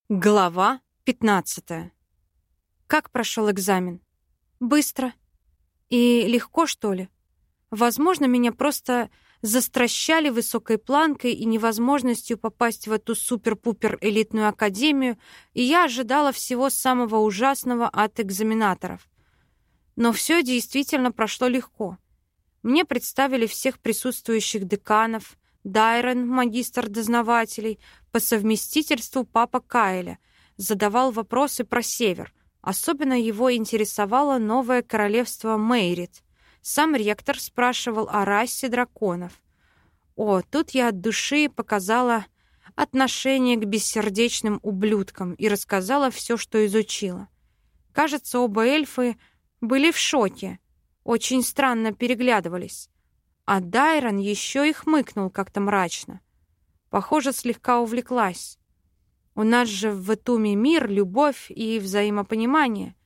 Глава 15. Как прошел экзамен? Быстро. И легко, что ли? Возможно, меня просто застращали высокой планкой и невозможностью попасть в эту супер-пупер элитную академию, и я ожидала всего самого ужасного от экзаменаторов. Но все действительно прошло легко. Мне представили всех присутствующих деканов, Дайрон, магистр дознавателей, по совместительству папа Кайля, задавал вопросы про Север. Особенно его интересовало новое королевство Мейрит. Сам ректор спрашивал о расе драконов. Тут я от души показала отношение к бессердечным ублюдкам и рассказала все, что изучила. Кажется, оба эльфы были в шоке, очень странно переглядывались. А Дайрон еще и хмыкнул как-то мрачно. Похоже, слегка увлеклась. У нас же в Этуме мир, любовь и взаимопонимание.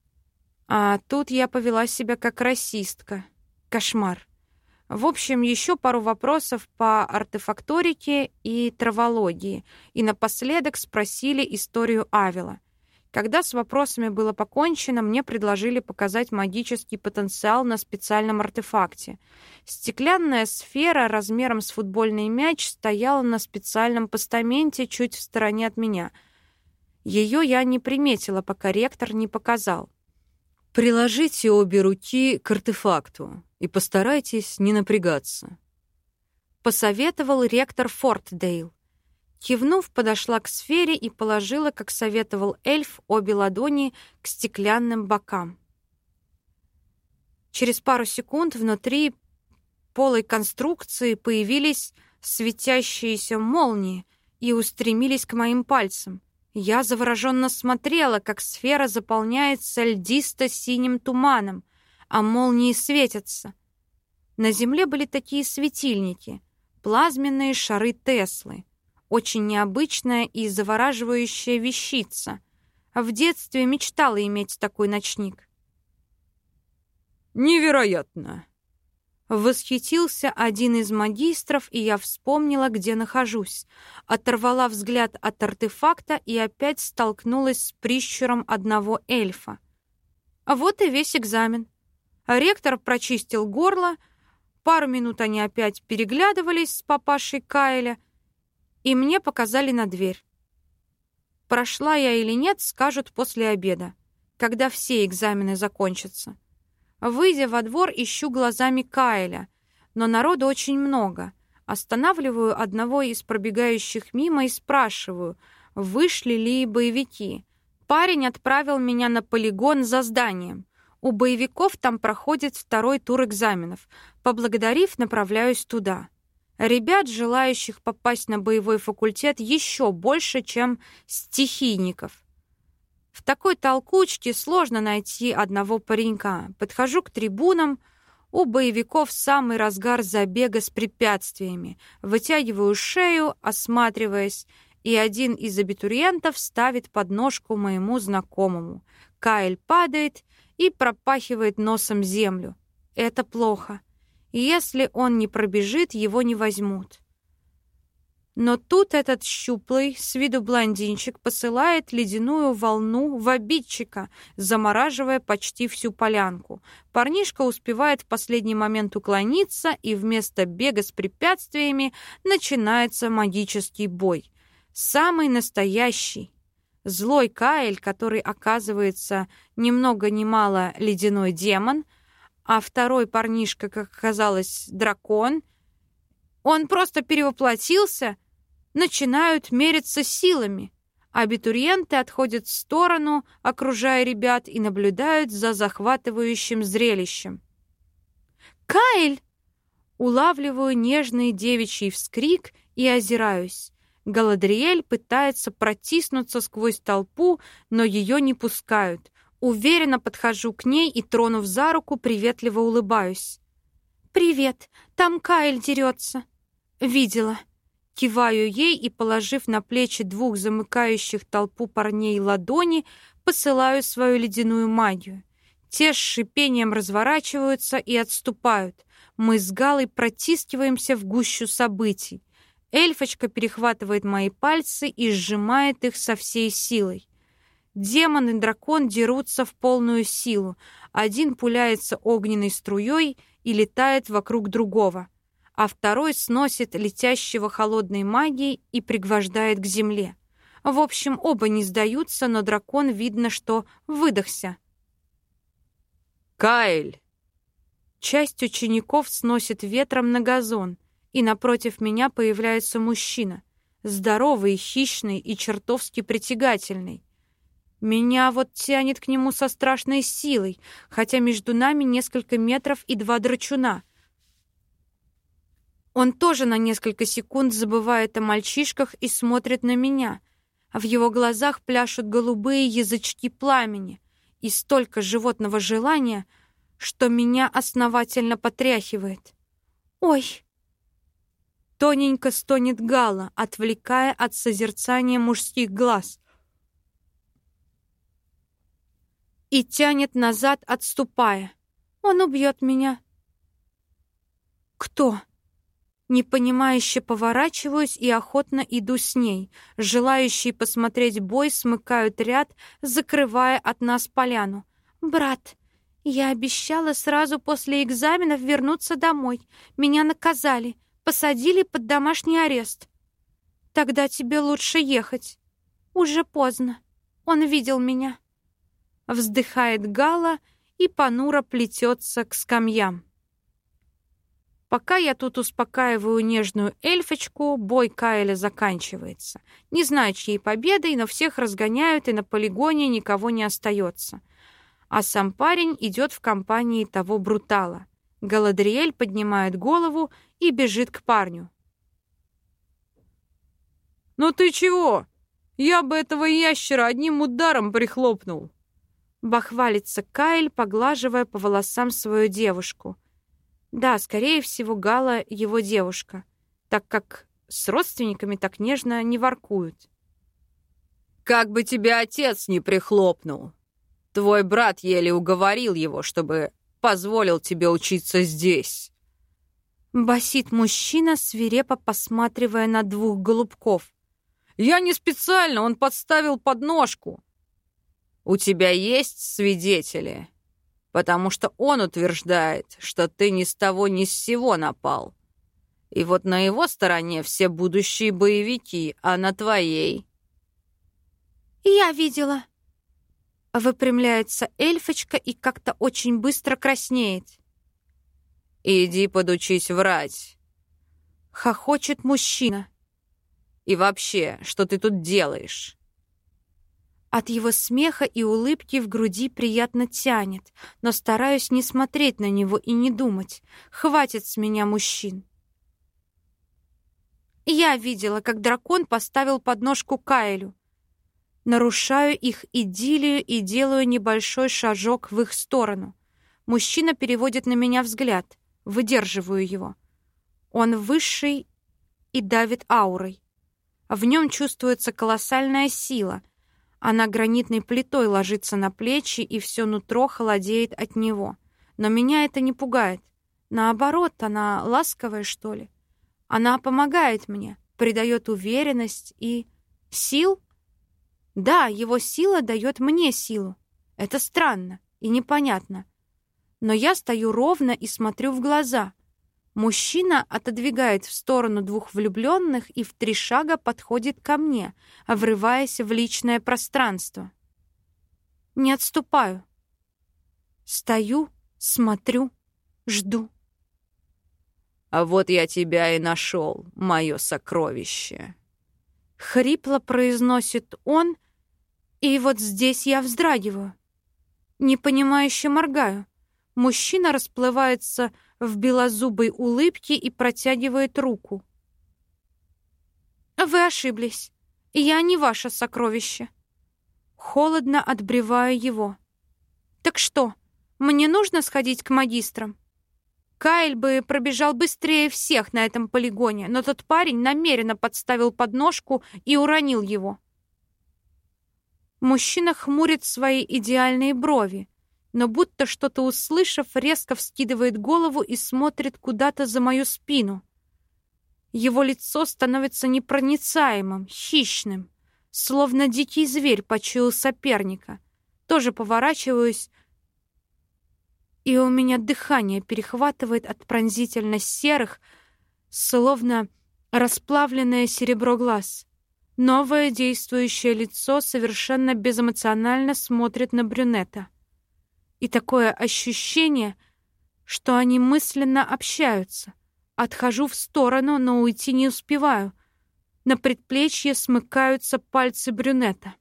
А тут я повела себя как расистка. Кошмар. В общем, еще пару вопросов по артефакторике и травологии. И напоследок спросили историю Авила. Когда с вопросами было покончено, мне предложили показать магический потенциал на специальном артефакте. Стеклянная сфера размером с футбольный мяч стояла на специальном постаменте чуть в стороне от меня. Ее я не приметила, пока ректор не показал. «Приложите обе руки к артефакту и постарайтесь не напрягаться», — посоветовал ректор Фортдейл. Кивнув, подошла к сфере и положила, как советовал эльф, обе ладони к стеклянным бокам. Через пару секунд внутри полой конструкции появились светящиеся молнии и устремились к моим пальцам. Я завороженно смотрела, как сфера заполняется льдисто-синим туманом, а молнии светятся. На земле были такие светильники, плазменные шары Теслы. Очень необычная и завораживающая вещица. В детстве мечтала иметь такой ночник. «Невероятно!» Восхитился один из магистров, и я вспомнила, где нахожусь. Оторвала взгляд от артефакта и опять столкнулась с прищуром одного эльфа. А вот и весь экзамен. Ректор прочистил горло, пару минут они опять переглядывались с папашей Кайля, и мне показали на дверь. Прошла я или нет, скажут после обеда, когда все экзамены закончатся. Выйдя во двор, ищу глазами Кайля, но народу очень много. Останавливаю одного из пробегающих мимо и спрашиваю, вышли ли боевики. Парень отправил меня на полигон за зданием. У боевиков там проходит второй тур экзаменов. Поблагодарив, направляюсь туда. Ребят, желающих попасть на боевой факультет, еще больше, чем стихийников. В такой толкучке сложно найти одного паренька. Подхожу к трибунам. У боевиков самый разгар забега с препятствиями. Вытягиваю шею, осматриваясь, и один из абитуриентов ставит подножку моему знакомому. Кайл падает и пропахивает носом землю. Это плохо. И если он не пробежит, его не возьмут. Но тут этот щуплый, с виду блондинчик, посылает ледяную волну в обидчика, замораживая почти всю полянку. Парнишка успевает в последний момент уклониться, и вместо бега с препятствиями начинается магический бой. Самый настоящий. Злой Кайл, который, оказывается, ни много ни мало ледяной демон, а второй парнишка, как оказалось, дракон, он просто перевоплотился, начинают мериться силами. Абитуриенты отходят в сторону, окружая ребят, и наблюдают за захватывающим зрелищем. «Кайл!» Улавливаю нежный девичий вскрик и озираюсь. Галадриэль пытается протиснуться сквозь толпу, но ее не пускают. Уверенно подхожу к ней и, тронув за руку, приветливо улыбаюсь. «Привет, там Кайл дерется». «Видела». Киваю ей и, положив на плечи двух замыкающих толпу парней ладони, посылаю свою ледяную магию. Те с шипением разворачиваются и отступают. Мы с Галой протискиваемся в гущу событий. Эльфочка перехватывает мои пальцы и сжимает их со всей силой. Демон и дракон дерутся в полную силу. Один пуляется огненной струей и летает вокруг другого, а второй сносит летящего холодной магией и пригвождает к земле. В общем, оба не сдаются, но дракон, видно, что выдохся. «Каэль!» Часть учеников сносит ветром на газон, и напротив меня появляется мужчина, здоровый, хищный и чертовски притягательный. Меня вот тянет к нему со страшной силой, хотя между нами несколько метров и 2 драчуна. Он тоже на несколько секунд забывает о мальчишках и смотрит на меня, а в его глазах пляшут голубые язычки пламени и столько животного желания, что меня основательно потряхивает. «Ой!» Тоненько стонет Гала, отвлекая от созерцания мужских глаз. И тянет назад, отступая. «Он убьет меня». «Кто?» Непонимающе поворачиваюсь и охотно иду с ней. Желающие посмотреть бой смыкают ряд, закрывая от нас поляну. «Брат, я обещала сразу после экзаменов вернуться домой. Меня наказали, посадили под домашний арест. Тогда тебе лучше ехать. Уже поздно. Он видел меня». Вздыхает Гала и понуро плетется к скамьям. Пока я тут успокаиваю нежную эльфочку, бой Каэля заканчивается. Не знаю, чьей победой, но всех разгоняют, и на полигоне никого не остается. А сам парень идет в компании того брутала. Галадриэль поднимает голову и бежит к парню. «Ну ты чего? Я бы этого ящера одним ударом прихлопнул!» Бахвалится Каэль, поглаживая по волосам свою девушку. Да, скорее всего, Гала его девушка, так как с родственниками так нежно не воркуют. «Как бы тебя отец не прихлопнул! Твой брат еле уговорил его, чтобы позволил тебе учиться здесь!» Басит мужчина, свирепо посматривая на 2 голубков. «Я не специально, он подставил подножку!» «У тебя есть свидетели?» «Потому что он утверждает, что ты ни с того ни с сего напал. И вот на его стороне все будущие боевики, а на твоей...» «Я видела». Выпрямляется эльфочка и как-то очень быстро краснеет. «Иди подучись врать». Хохочет мужчина. «И вообще, что ты тут делаешь?» От его смеха и улыбки в груди приятно тянет, но стараюсь не смотреть на него и не думать. Хватит с меня мужчин. Я видела, как дракон поставил подножку Каэлю. Нарушаю их идиллию и делаю небольшой шажок в их сторону. Мужчина переводит на меня взгляд. Выдерживаю его. Он высший и давит аурой. В нем чувствуется колоссальная сила. Она гранитной плитой ложится на плечи, и все нутро холодеет от него. Но меня это не пугает. Наоборот, она ласковая, что ли. Она помогает мне, придает уверенность и... Сил? Да, его сила дает мне силу. Это странно и непонятно. Но я стою ровно и смотрю в глаза. Мужчина отодвигает в сторону 2 влюбленных и в 3 шага подходит ко мне, врываясь в личное пространство. Не отступаю. Стою, смотрю, жду. «А вот я тебя и нашел, мое сокровище!» Хрипло произносит он, и вот здесь я вздрагиваю. Непонимающе моргаю. Мужчина расплывается в белозубой улыбке и протягивает руку. «Вы ошиблись. Я не ваше сокровище». Холодно отбреваю его. «Так что, мне нужно сходить к магистрам?» Каэль бы пробежал быстрее всех на этом полигоне, но тот парень намеренно подставил подножку и уронил его. Мужчина хмурит свои идеальные брови, но будто что-то услышав, резко вскидывает голову и смотрит куда-то за мою спину. Его лицо становится непроницаемым, хищным, словно дикий зверь почуял соперника. Тоже поворачиваюсь, и у меня дыхание перехватывает от пронзительно серых, словно расплавленное серебро глаз. Новое действующее лицо совершенно безэмоционально смотрит на брюнета. И такое ощущение, что они мысленно общаются. Отхожу в сторону, но уйти не успеваю. На предплечье смыкаются пальцы брюнета.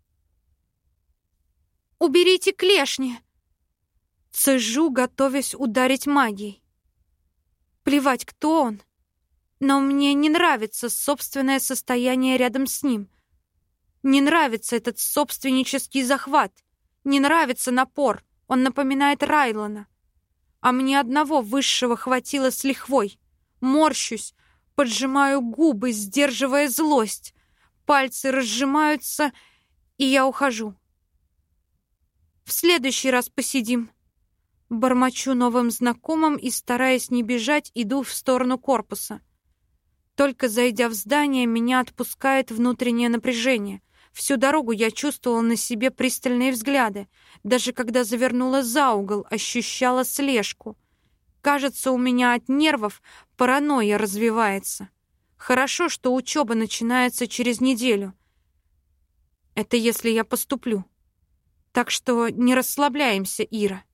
«Уберите клешни!» Цежу, готовясь ударить магией. Плевать, кто он, но мне не нравится собственное состояние рядом с ним. Не нравится этот собственнический захват. Не нравится напор. Он напоминает Райлона. А мне одного высшего хватило с лихвой. Морщусь, поджимаю губы, сдерживая злость. Пальцы разжимаются, и я ухожу. В следующий раз посидим. Бормочу новым знакомым и, стараясь не бежать, иду в сторону корпуса. Только зайдя в здание, меня отпускает внутреннее напряжение. Всю дорогу я чувствовала на себе пристальные взгляды. Даже когда завернула за угол, ощущала слежку. Кажется, у меня от нервов паранойя развивается. Хорошо, что учеба начинается через неделю. Это если я поступлю. Так что не расслабляемся, Ира.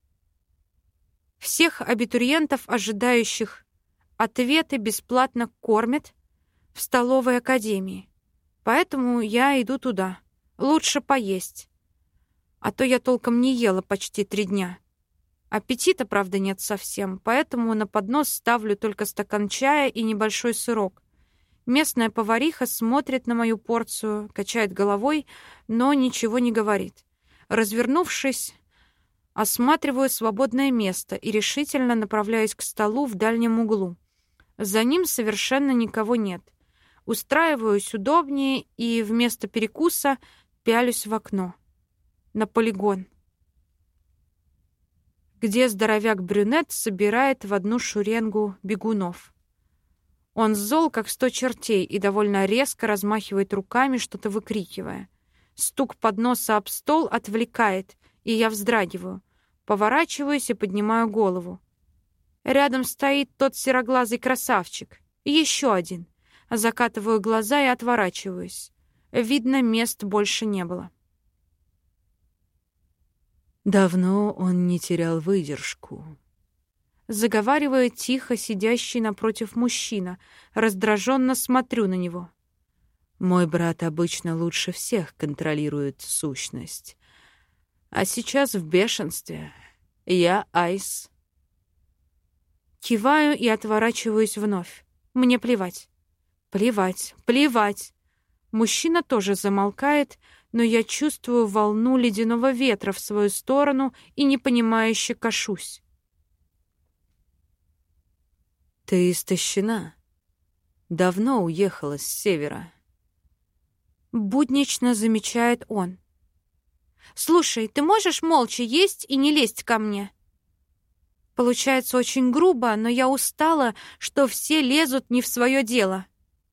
Всех абитуриентов, ожидающих ответы, бесплатно кормят в столовой академии. Поэтому я иду туда. Лучше поесть. А то я толком не ела почти 3 дня. Аппетита, правда, нет совсем, поэтому на поднос ставлю только стакан чая и небольшой сырок. Местная повариха смотрит на мою порцию, качает головой, но ничего не говорит. Развернувшись, осматриваю свободное место и решительно направляюсь к столу в дальнем углу. За ним совершенно никого нет. Устраиваюсь удобнее и вместо перекуса пялюсь в окно. На полигон, где здоровяк-брюнет собирает в одну шеренгу бегунов. Он зол, как 100 чертей, и довольно резко размахивает руками, что-то выкрикивая. Стук подноса об стол отвлекает, и я вздрагиваю. Поворачиваюсь и поднимаю голову. Рядом стоит тот сероглазый красавчик. И еще один. Закатываю глаза и отворачиваюсь. Видно, мест больше не было. Давно он не терял выдержку. Заговаривает тихо сидящий напротив мужчина. Раздраженно смотрю на него. Мой брат обычно лучше всех контролирует сущность. А сейчас в бешенстве. Я Айс. Киваю и отворачиваюсь вновь. Мне плевать. Плевать, плевать. Мужчина тоже замолкает, но я чувствую волну ледяного ветра в свою сторону и непонимающе кашусь. Ты истощена. Давно уехала с севера. Буднично замечает он. «Слушай, ты можешь молча есть и не лезть ко мне?» Получается очень грубо, но я устала, что все лезут не в свое дело.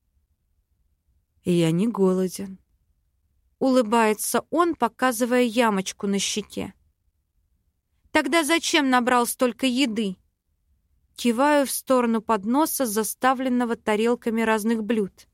Я не голоден. Улыбается он, показывая ямочку на щеке. «Тогда зачем набрал столько еды?» Киваю в сторону подноса, заставленного тарелками разных блюд.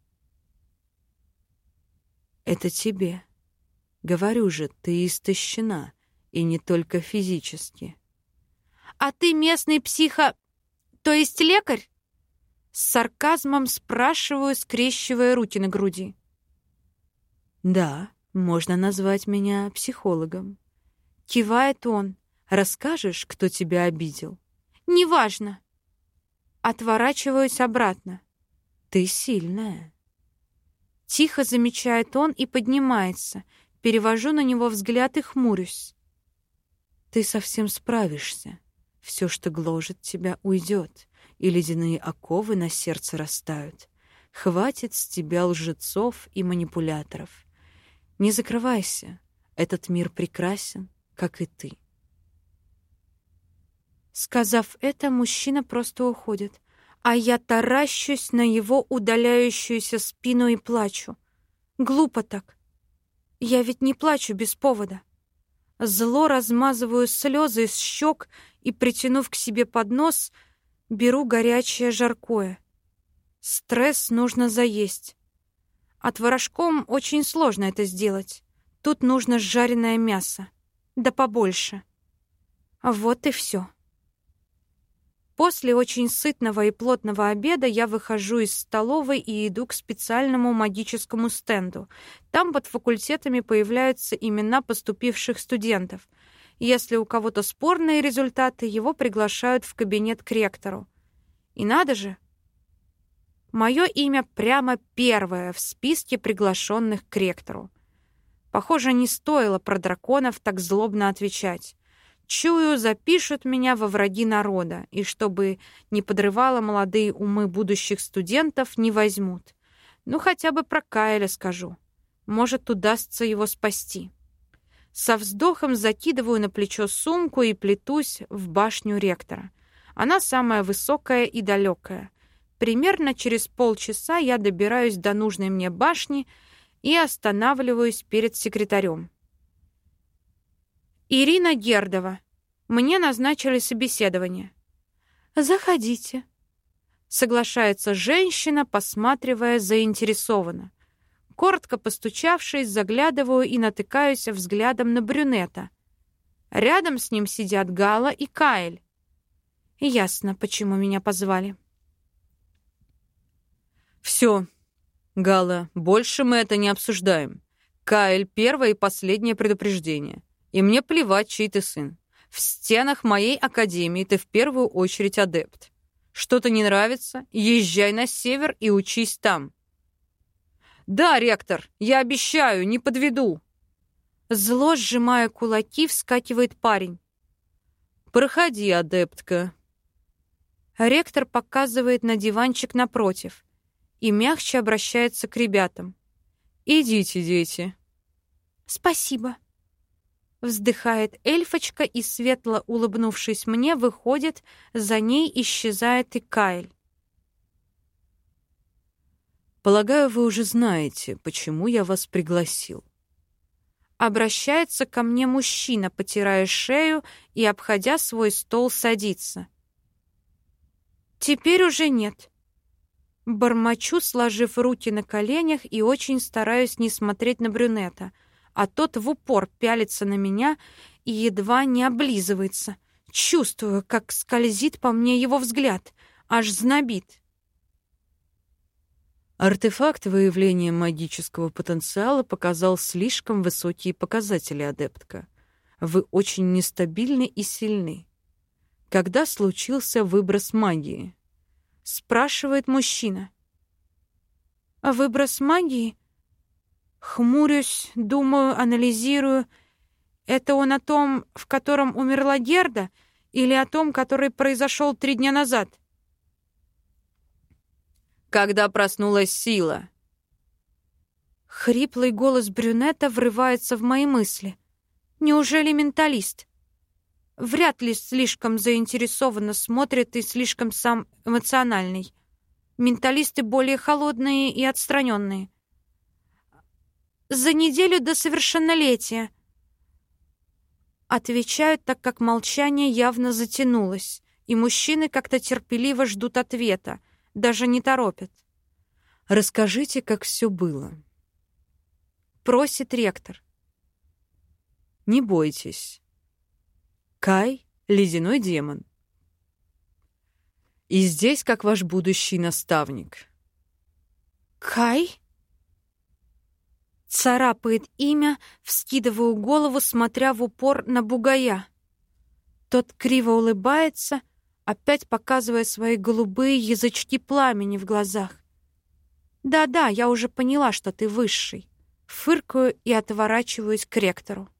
Это тебе. Говорю же, ты истощена, и не только физически. «А ты местный то есть лекарь?» С сарказмом спрашиваю, скрещивая руки на груди. Да, можно назвать меня психологом. Кивает он. Расскажешь, кто тебя обидел? Неважно. Отворачиваюсь обратно. Ты сильная. Тихо замечает он и поднимается. Перевожу на него взгляд и хмурюсь. Ты совсем справишься. Все, что гложет тебя, уйдет, и ледяные оковы на сердце растают. Хватит с тебя лжецов и манипуляторов. Не закрывайся. Этот мир прекрасен, как и ты. Сказав это, мужчина просто уходит, А я таращусь на его удаляющуюся спину и плачу. Глупо так. Я ведь не плачу без повода. Зло размазываю слезы из щек и, притянув к себе поднос, беру горячее жаркое. Стресс нужно заесть. А творожком очень сложно это сделать. Тут нужно жареное мясо. Да побольше. Вот и все. После очень сытного и плотного обеда я выхожу из столовой и иду к специальному магическому стенду. Там под факультетами появляются имена поступивших студентов. Если у кого-то спорные результаты, его приглашают в кабинет к ректору. И надо же, мое имя прямо первое в списке приглашенных к ректору. Похоже, не стоило про драконов так злобно отвечать. Чую, запишут меня во враги народа, и чтобы не подрывало молодые умы будущих студентов, не возьмут. Ну, хотя бы про Кайля скажу. Может, удастся его спасти. Со вздохом закидываю на плечо сумку и плетусь в башню ректора. Она самая высокая и далекая. Примерно через полчаса я добираюсь до нужной мне башни и останавливаюсь перед секретарем. «Ирина Гердова. Мне назначили собеседование». «Заходите», — соглашается женщина, посматривая заинтересованно. Коротко постучавшись, заглядываю и натыкаюсь взглядом на брюнета. Рядом с ним сидят Гала и Каэль. Ясно, почему меня позвали. «Все, Гала, больше мы это не обсуждаем. Каэль, первое и последнее предупреждение. И мне плевать, чей ты сын. В стенах моей академии ты в первую очередь адепт. Что-то не нравится? Езжай на север и учись там». «Да, ректор, я обещаю, не подведу». Зло, сжимая кулаки, вскакивает парень. «Проходи, адептка». Ректор показывает на диванчик напротив и мягче обращается к ребятам. «Идите, дети». «Спасибо». Вздыхает эльфочка и, светло улыбнувшись мне, выходит, за ней исчезает и Каэль. «Полагаю, вы уже знаете, почему я вас пригласил». Обращается ко мне мужчина, потирая шею и, обходя свой стол, садится. «Теперь уже нет». Бормочу, сложив руки на коленях, и очень стараюсь не смотреть на брюнета, а тот в упор пялится на меня и едва не облизывается. Чувствую, как скользит по мне его взгляд, аж знобит. Артефакт выявления магического потенциала показал слишком высокие показатели, адептка. Вы очень нестабильны и сильны. Когда случился выброс магии? Спрашивает мужчина. Выброс магии? Хмурюсь, думаю, анализирую. Это он о том, в котором умерла Герда, или о том, который произошел 3 дня назад? Когда проснулась сила. Хриплый голос брюнета врывается в мои мысли. Неужели менталист? Вряд ли слишком заинтересованно смотрит и слишком сам эмоциональный. Менталисты более холодные и отстраненные. За неделю до совершеннолетия. Отвечают, так как молчание явно затянулось, и мужчины как-то терпеливо ждут ответа, даже не торопят. «Расскажите, как все было», — просит ректор. «Не бойтесь. Кай — ледяной демон. И здесь как ваш будущий наставник». «Кай?» Царапает имя, вскидываю голову, смотря в упор на бугая. Тот криво улыбается, опять показывая свои голубые язычки пламени в глазах. «Да-да, я уже поняла, что ты высший». Фыркаю и отворачиваюсь к ректору.